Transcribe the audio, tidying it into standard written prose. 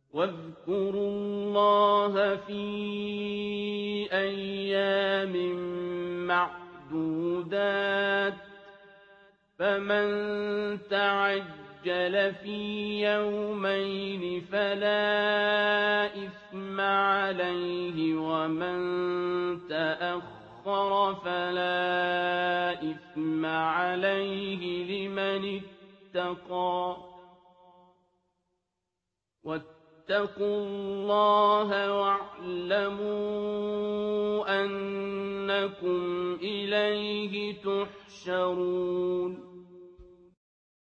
واذكروا الله في أيام معدودات فمن تعجل في يومين فلا إثم عليه ومن تأخر فلا إثم عليه لمن اتقى واتقوا الله واعلموا أنكم إليه تحشرون